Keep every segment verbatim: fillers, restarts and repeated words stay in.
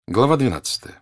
Глава двенадцатая.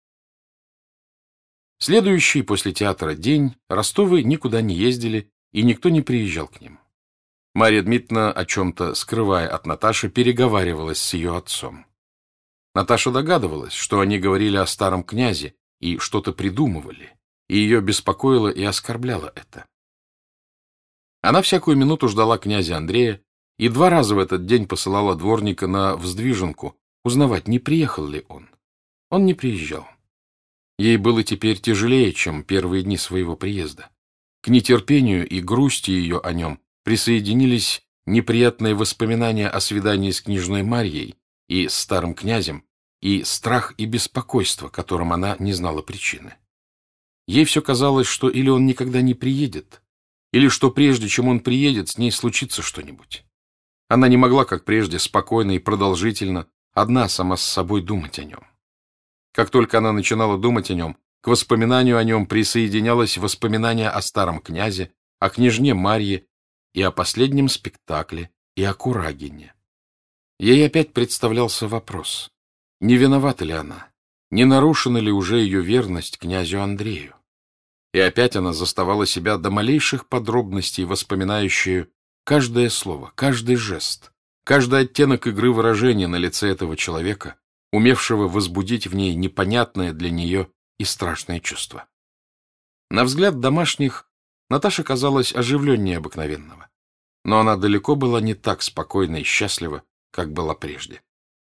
Следующий после театра день Ростовы никуда не ездили, и никто не приезжал к ним. Марья Дмитриевна, о чем-то скрывая от Наташи, переговаривалась с ее отцом. Наташа догадывалась, что они говорили о старом князе и что-то придумывали, и ее беспокоило и оскорбляло это. Она всякую минуту ждала князя Андрея и два раза в этот день посылала дворника на Вздвиженку узнавать, не приехал ли он. Он не приезжал. Ей было теперь тяжелее, чем первые дни своего приезда. К нетерпению и грусти ее о нем присоединились неприятные воспоминания о свидании с княжной Марьей и с старым князем, и страх и беспокойство, которым она не знала причины. Ей все казалось, что или он никогда не приедет, или что прежде, чем он приедет, с ней случится что-нибудь. Она не могла, как прежде, спокойно и продолжительно, одна сама с собой думать о нем. Как только она начинала думать о нем, к воспоминанию о нем присоединялось воспоминание о старом князе, о княжне Марье и о последнем спектакле, и о Курагине. Ей опять представлялся вопрос, не виновата ли она, не нарушена ли уже ее верность князю Андрею. И опять она заставала себя до малейших подробностей, воспоминающую каждое слово, каждый жест, каждый оттенок игры выражения на лице этого человека, умевшего возбудить в ней непонятное для нее и страшное чувство. На взгляд домашних Наташа казалась оживленнее обыкновенного, но она далеко была не так спокойна и счастлива, как была прежде.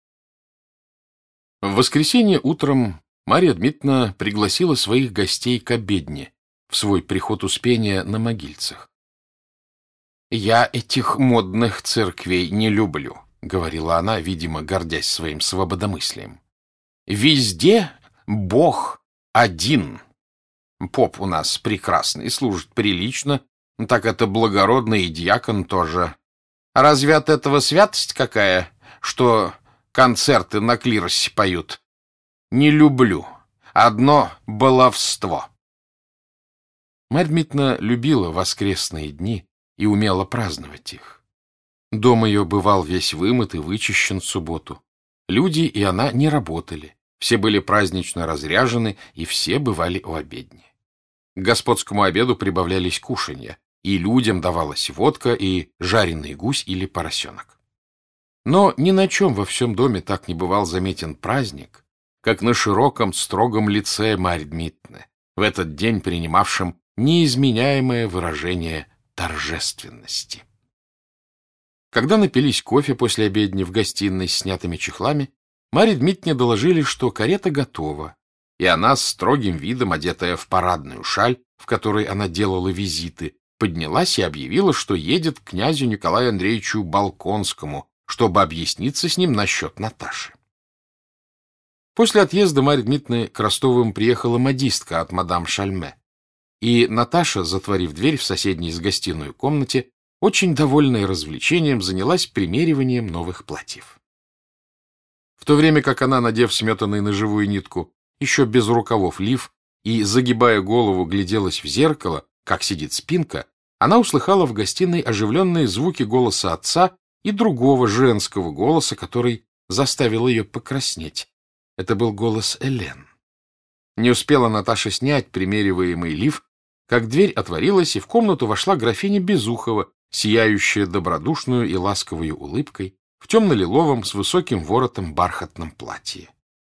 В воскресенье утром Марья Дмитриевна пригласила своих гостей к обедне в свой приход Успения на Могильцах. «Я этих модных церквей не люблю», — говорила она, видимо, гордясь своим свободомыслием. «Везде Бог один. Поп у нас прекрасный, служит прилично, так это благородно, и дьякон тоже. Разве от этого святость какая, что концерты на клиросе поют? Не люблю. Одно баловство». Марья Дмитриевна любила воскресные дни и умела праздновать их. Дом ее бывал весь вымыт и вычищен в субботу. Люди и она не работали, все были празднично разряжены, и все бывали у обедни. К господскому обеду прибавлялись кушанья, и людям давалась водка и жареный гусь или поросенок. Но ни на чем во всем доме так не бывал заметен праздник, как на широком, строгом лице Марьи Дмитриевны, в этот день принимавшем неизменяемое выражение торжественности. Когда напились кофе после обедни в гостиной с снятыми чехлами, Марье Дмитриевне доложили, что карета готова, и она с строгим видом, одетая в парадную шаль, в которой она делала визиты, поднялась и объявила, что едет к князю Николаю Андреевичу Болконскому, чтобы объясниться с ним насчет Наташи. После отъезда Марьи Дмитриевны к Ростовым приехала модистка от мадам Шальме, и Наташа, затворив дверь в соседней с гостиной комнате, очень довольная развлечением, занялась примериванием новых платьев. В то время как она, надев сметанный на живую нитку, еще без рукавов лиф, и, загибая голову, гляделась в зеркало, как сидит спинка, она услыхала в гостиной оживленные звуки голоса отца и другого женского голоса, который заставил ее покраснеть. Это был голос Элен. Не успела Наташа снять примериваемый лиф, как дверь отворилась, и в комнату вошла графиня Безухова, сияющая добродушную и ласковой улыбкой, в темно-лиловом с высоким воротом бархатном платье.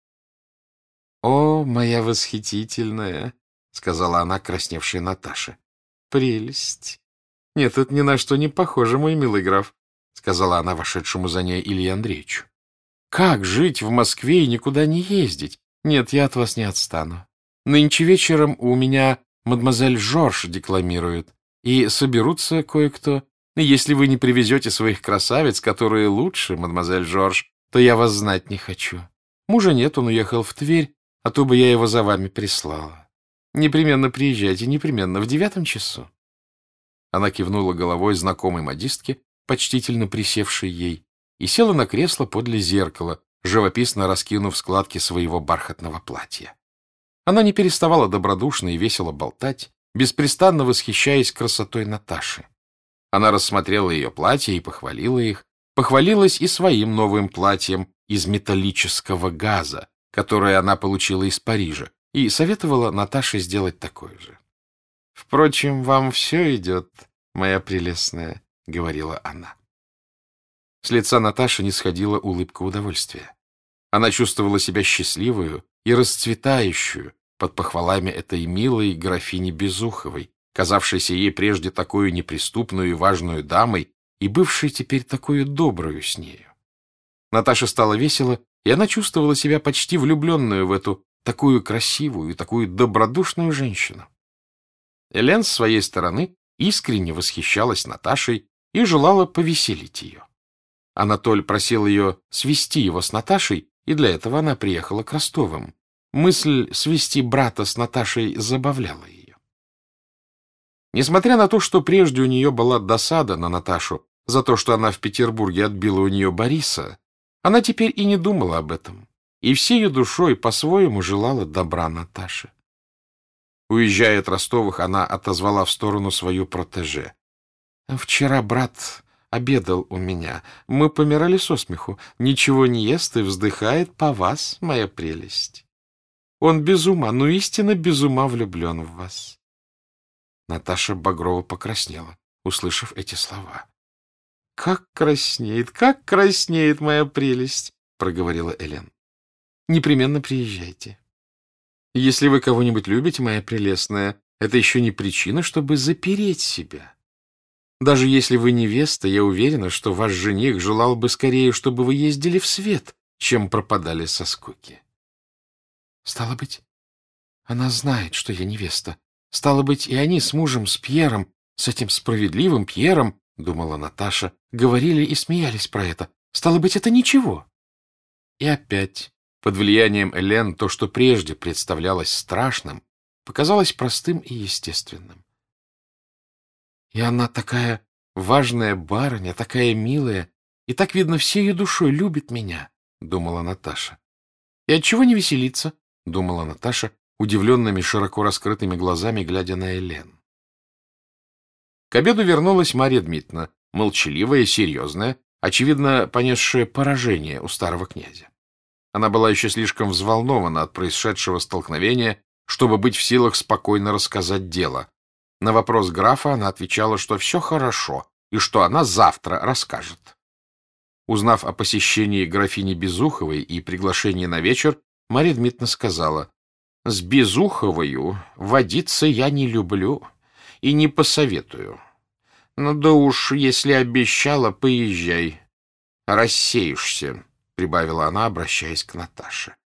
— О, моя восхитительная! — сказала она, красневшая Наташе. — Прелесть! — Нет, это ни на что не похоже, мой милый граф, — сказала она вошедшему за ней Илье Андреевичу. — Как жить в Москве и никуда не ездить? Нет, я от вас не отстану. Нынче вечером у меня мадемуазель Жорж декламирует, и соберутся кое-кто. Если вы не привезете своих красавиц, которые лучше, мадемуазель Жорж, то я вас знать не хочу. Мужа нет, он уехал в Тверь, а то бы я его за вами прислала. Непременно приезжайте, непременно, в девятом часу. Она кивнула головой знакомой модистке, почтительно присевшей ей, и села на кресло подле зеркала, живописно раскинув складки своего бархатного платья. Она не переставала добродушно и весело болтать, беспрестанно восхищаясь красотой Наташи. Она рассмотрела ее платья и похвалила их, похвалилась и своим новым платьем из металлического газа, которое она получила из Парижа, и советовала Наташе сделать такое же. «Впрочем, вам все идет, моя прелестная», — говорила она. С лица Наташи не сходила улыбка удовольствия. Она чувствовала себя счастливую и расцветающую под похвалами этой милой графини Безуховой, казавшейся ей прежде такую неприступную и важную дамой и бывшей теперь такую добрую с нею. Наташе стало весело, и она чувствовала себя почти влюбленную в эту такую красивую и такую добродушную женщину. Элен, с своей стороны, искренне восхищалась Наташей и желала повеселить ее. Анатоль просил ее свести его с Наташей, и для этого она приехала к Ростовым. Мысль свести брата с Наташей забавляла ее. Несмотря на то, что прежде у нее была досада на Наташу за то, что она в Петербурге отбила у нее Бориса, она теперь и не думала об этом, и всею душой по-своему желала добра Наташе. Уезжая от Ростовых, она отозвала в сторону свою протеже. «Вчера брат обедал у меня. Мы помирали со смеху. Ничего не ест и вздыхает по вас, моя прелесть. Он без ума, ну истинно без ума влюблен в вас». Наташа багрово покраснела, услышав эти слова. — Как краснеет, как краснеет моя прелесть, — проговорила Элен. — Непременно приезжайте. Если вы кого-нибудь любите, моя прелестная, это еще не причина, чтобы запереть себя. Даже если вы невеста, я уверена, что ваш жених желал бы скорее, чтобы вы ездили в свет, чем пропадали со скуки. — Стало быть, она знает, что я невеста. Стало быть, и они с мужем, с Пьером, с этим справедливым Пьером, — думала Наташа, — говорили и смеялись про это. Стало быть, это ничего. И опять, под влиянием Элен, то, что прежде представлялось страшным, показалось простым и естественным. И она такая важная барыня, такая милая, и так, видно, всею душой любит меня, — думала Наташа. И отчего не веселиться, — думала Наташа, удивленными широко раскрытыми глазами, глядя на Элен. К обеду вернулась Марья Дмитриевна, молчаливая, серьезная, очевидно, понесшая поражение у старого князя. Она была еще слишком взволнована от происшедшего столкновения, чтобы быть в силах спокойно рассказать дело. На вопрос графа она отвечала, что все хорошо и что она завтра расскажет. Узнав о посещении графини Безуховой и приглашении на вечер, Марья Дмитриевна сказала: «С Безуховою водиться я не люблю и не посоветую. Ну да уж, если обещала, поезжай. Рассеешься», — прибавила она, обращаясь к Наташе.